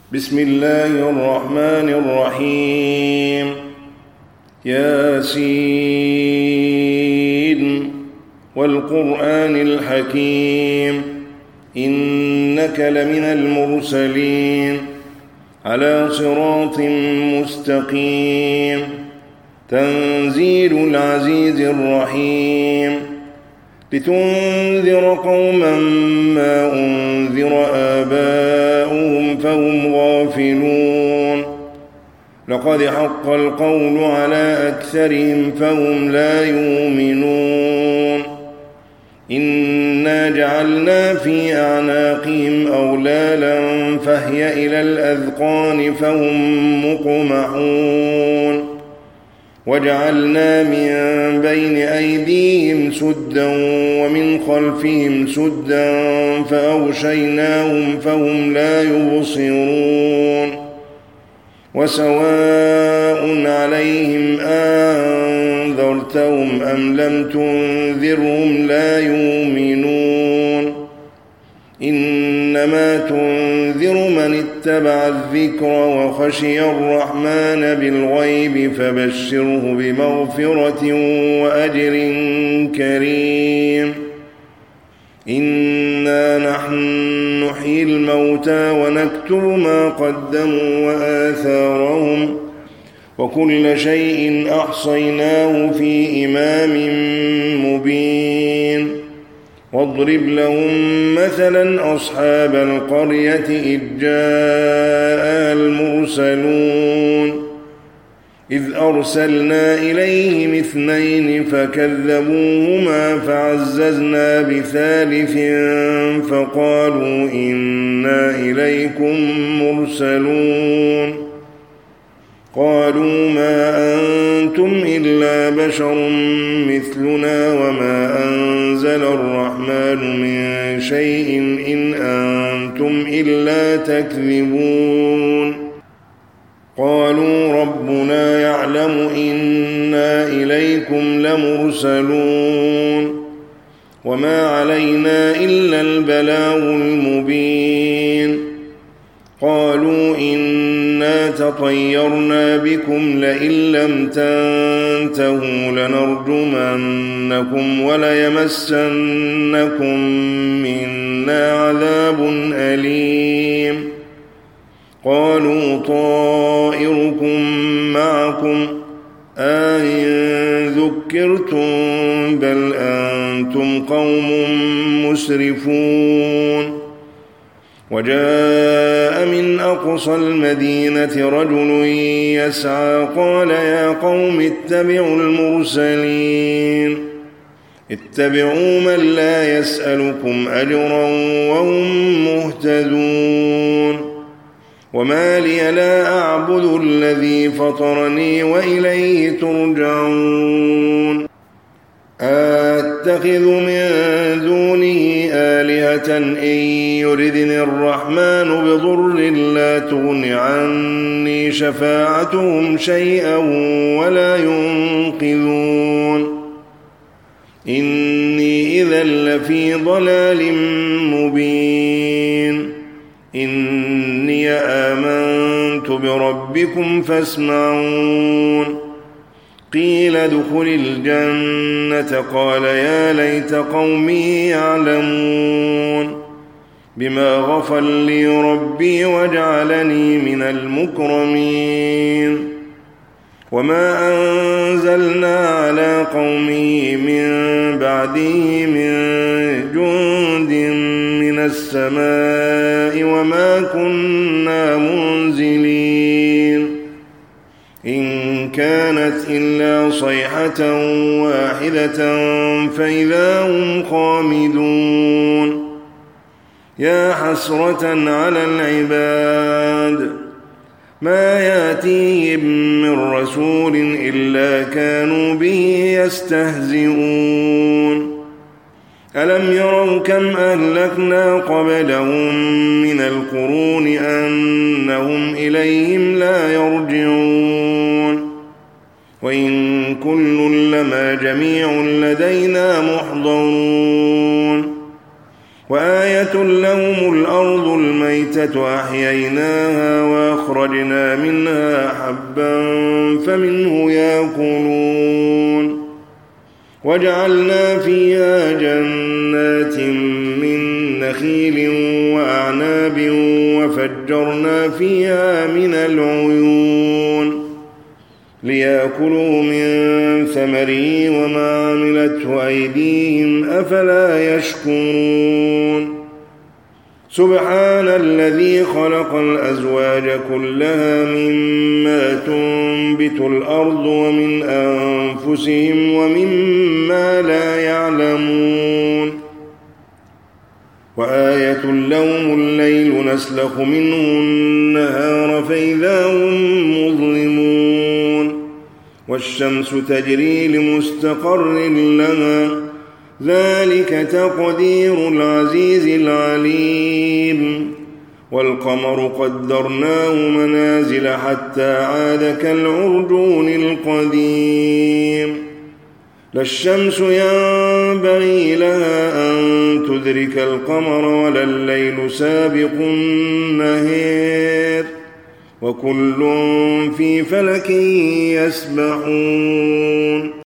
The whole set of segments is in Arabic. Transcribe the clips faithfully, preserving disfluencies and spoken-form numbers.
بسم الله الرحمن الرحيم. ياسين والقرآن الحكيم إنك لمن المرسلين على صراط مستقيم. تنزيل العزيز الرحيم لتنذر قوما ما أنذر آباؤهم فهم غافلون. لقد حق القول على أكثرهم فهم لا يؤمنون. إنا جعلنا في أعناقهم أغلالا فهي إلى الأذقان فهم مقمحون. وجعلنا من بين أيديهم سدا ومن خلفهم سدا فأغشيناهم فهم لا يبصرون. وسواء عليهم أنذرتهم أم لم تنذرهم لا يؤمنون. إنما تنذر من اتبع الذكر وخشي الرحمن بالغيب فبشره بمغفرة وأجر كريم. إنا نحن نحيي الموتى ونكتب ما قدموا وآثارهم وكل شيء أحصيناه في إمام مبين. واضرب لهم مثلا أصحاب القرية إذ جاء المرسلون إذ أرسلنا إليهم اثنين فكذبوهما فعززنا بثالث فقالوا إنا إليكم مرسلون. قالوا ما أنتم إلا بشر مثلنا وما أنزل الرحمن من شيء إن أنتم إلا تكذبون. قالوا ربنا يعلم إنا إليكم لمرسلون وما علينا إلا البلاغ المبين. قالوا إنا تطيرنا بكم لئن لم تنتهوا لنرجمنكم وليمسنكم منا عذاب أليم. قالوا طائركم معكم أئن ذكرتم بل أنتم قوم مسرفون. وجاء من أقصى المدينة رجل يسعى قال يا قوم اتبعوا المرسلين اتبعوا من لا يسألكم أجرا وهم مهتدون. وما لي لا أعبد الذي فطرني وإليه ترجعون. أتخذ من دونه آلهة إن يردني الرحمن بضر لا تغن عني شفاعتهم شيئا ولا ينقذون. إني إذا لفي ضلال مبين. إني آمنت بربكم فاسمعون. قيل ادخل الجنة قال يا ليت قومي يعلمون بما غفر لي ربي وجعلني من المكرمين. وما أنزلنا على قومه من بعده من جند من السماء وما كنا منزلين. إن كانت إلا صيحة واحدة فإذا هم خامدون. يا حسرة على العباد ما يأتيهم من رسول إلا كانوا به يستهزئون. ألم يروا كم أهلكنا قبلهم من القرون أنهم إليهم لا يرجعون. وإن كل لما جميع لدينا محضرون. وآية لهم الأرض الميتة أحييناها وأخرجنا منها حبا فمنه يأكلون وجعلنا فيها جنات من نخيل وأعناب وفجرنا فيها من العيون ليأكلوا من ثمره وما عملته أيديهم أفلا يشكرون سبحان الذي خلق الأزواج كلها مما تنبت الأرض ومن أنفسهم ومما لا يعلمون وآية لهم الليل نسلخ منه النهار فإذا هم مظلمون والشمس تجري لمستقر لها ذلك تقدير العزيز العليم والقمر قدرناه منازل حتى عاد كالعرجون القديم لا الشمس ينبغي لها أن تدرك القمر ولا الليل سابق النهار وكل في فلك يسبحون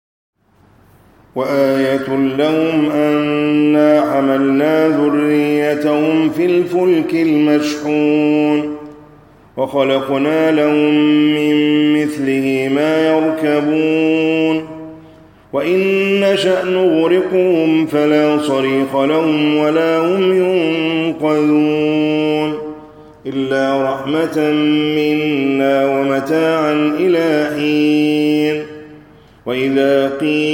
وآية لهم أنا حملنا ذريتهم في الفلك المشحون وخلقنا لهم من مثله ما يركبون وإن نشأ نغرقهم فلا صريخ لهم ولا هم ينقذون إلا رحمة منا ومتاعا إلى حين وإذا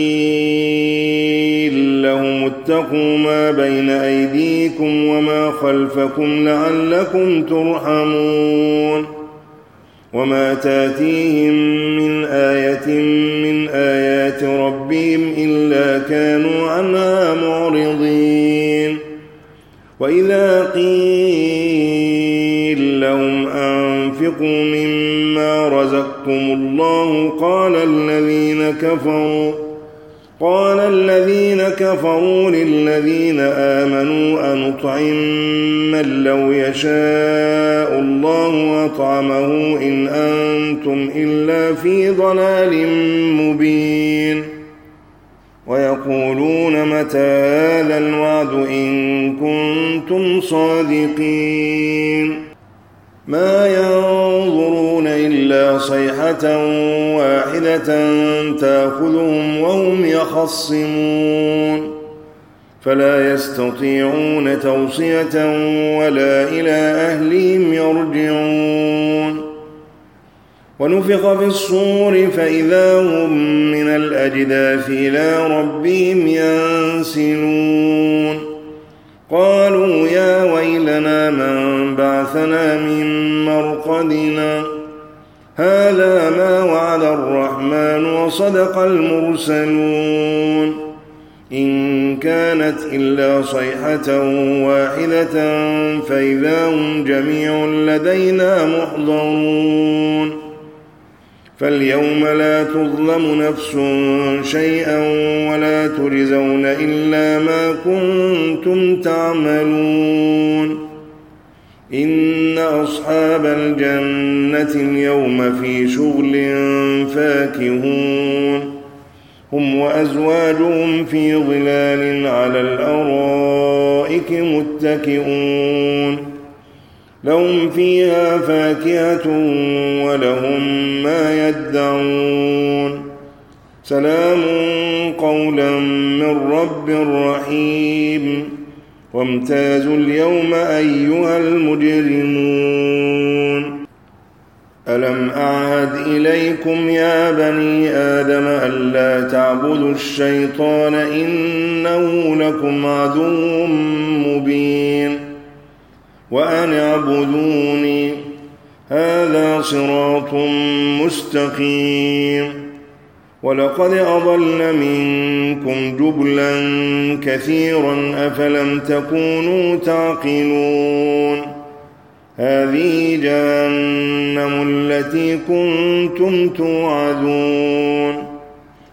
قيل لهم اتقوا ما بين أيديكم وما خلفكم لعلكم ترحمون وما تاتيهم من آية من آيات ربهم إلا كانوا عنها معرضين وإذا قيل لهم أنفقوا مما رزقكم الله قال الذين كفروا قال الذين كفروا للذين آمنوا أنطعم من لو يشاء الله أطعمه إن أنتم إلا في ضلال مبين ويقولون متى هذا الوعد إن كنتم صادقين ما ينظرون إلا صيحة واحدة تأخذهم وهم يخصمون فلا يستطيعون توصية ولا إلى أهلهم يرجعون ونفخ في الصور فإذا هم من الأجداث إلى ربهم ينسلون قالوا يا ويلنا من بعثنا من مرقدنا هذا ما وعد الرحمن وصدق المرسلون إن كانت إلا صيحة واحدة فإذا هم جميع لدينا محضرون فاليوم لا تظلم نفس شيئا ولا تجزون إلا ما كنتم تعملون إن أصحاب الجنة اليوم في شغل فاكهون هم وأزواجهم في ظلال على الأرائك متكئون لهم فيها فاكهة ولهم ما يدعون سلام قولا من رب رحيم وامتازوا اليوم أيها المجرمون ألم أعهد إليكم يا بني آدم ألا تعبدوا الشيطان إنه لكم عدو مبين وأن اعبدوني هذا صراط مستقيم ولقد أضل منكم جبلا كثيرا أفلم تكونوا تعقلون هذه جهنم التي كنتم توعدون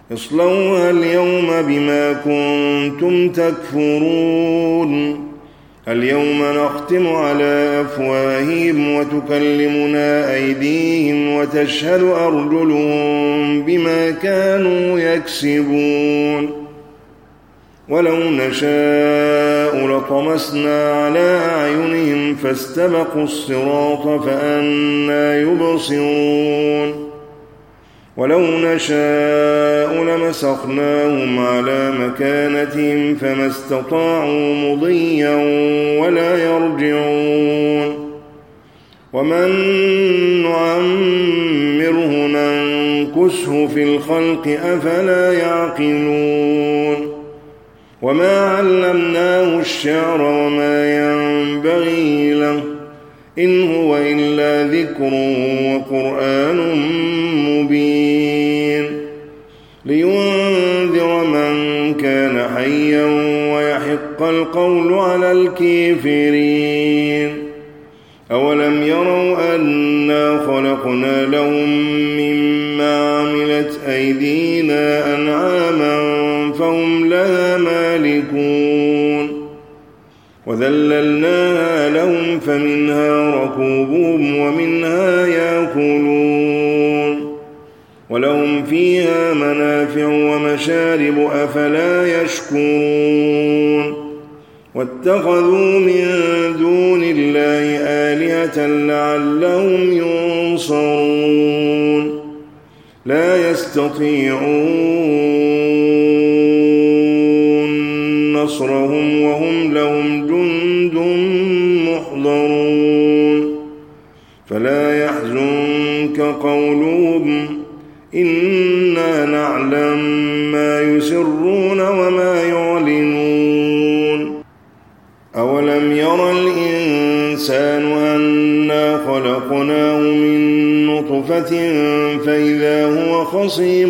اصلوها اليوم بما كنتم تكفرون اليوم نختم على أفواههم وتكلمنا أيديهم وتشهد أرجلهم بما كانوا يكسبون ولو نشاء لطمسنا على أعينهم فاستبقوا الصراط فأنى يبصرون ولو نشاء لمسخناهم على مكانتهم فما استطاعوا مضيا ولا يرجعون ومن نعمره ننكسه في الخلق أفلا يعقلون وما علمناه الشعر وما ينبغي له إن هو إلا ذكر وقرآن مبين لينذر من كان حيا ويحق القول على الكافرين أولم يروا أنا خلقنا لهم مما عملت أيدينا أنعاما فهم لها مالكون وذللناها لهم فمنها ركوبهم ومنها يأكلون ولهم فيها منافع ومشارب أفلا يشكرون واتخذوا من دون الله آلهة لعلهم ينصرون لا يستطيعون نصرهم وهم لهم جند محضرون فلا يحزنك قولهم إنا نعلم ما يسرون وما يعلنون أولم ير الإنسان أنا خلقناه من نطفة فإذا هو خصيم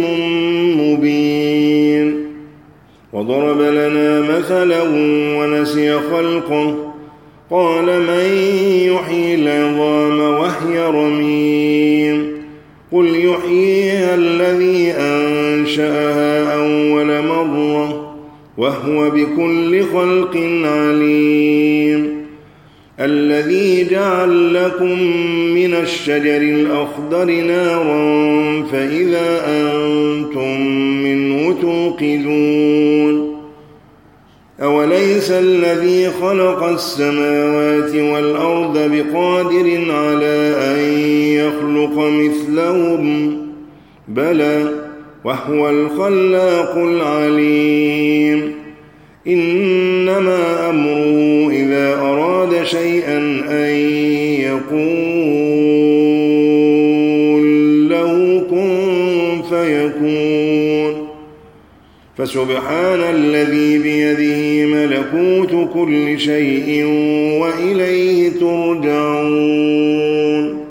مبين وضرب لنا مثلا ونسي خلقه قال من يحيي العظام وهي رميم قل يحييها الذي أنشأها أول مرة وهو بكل خلق عليم الذي جعل لكم من الشجر الأخضر نارا فإذا أنتم منه توقدون أوليس الذي خلق السماوات والأرض بقادر على أن يخلق مثلهم بلى وهو الخلاق العليم إنما أمره إذا أراد شيئا أن يقول له كن فيكون فسبحان الذي بيده ملكوت كل شيء وإليه ترجعون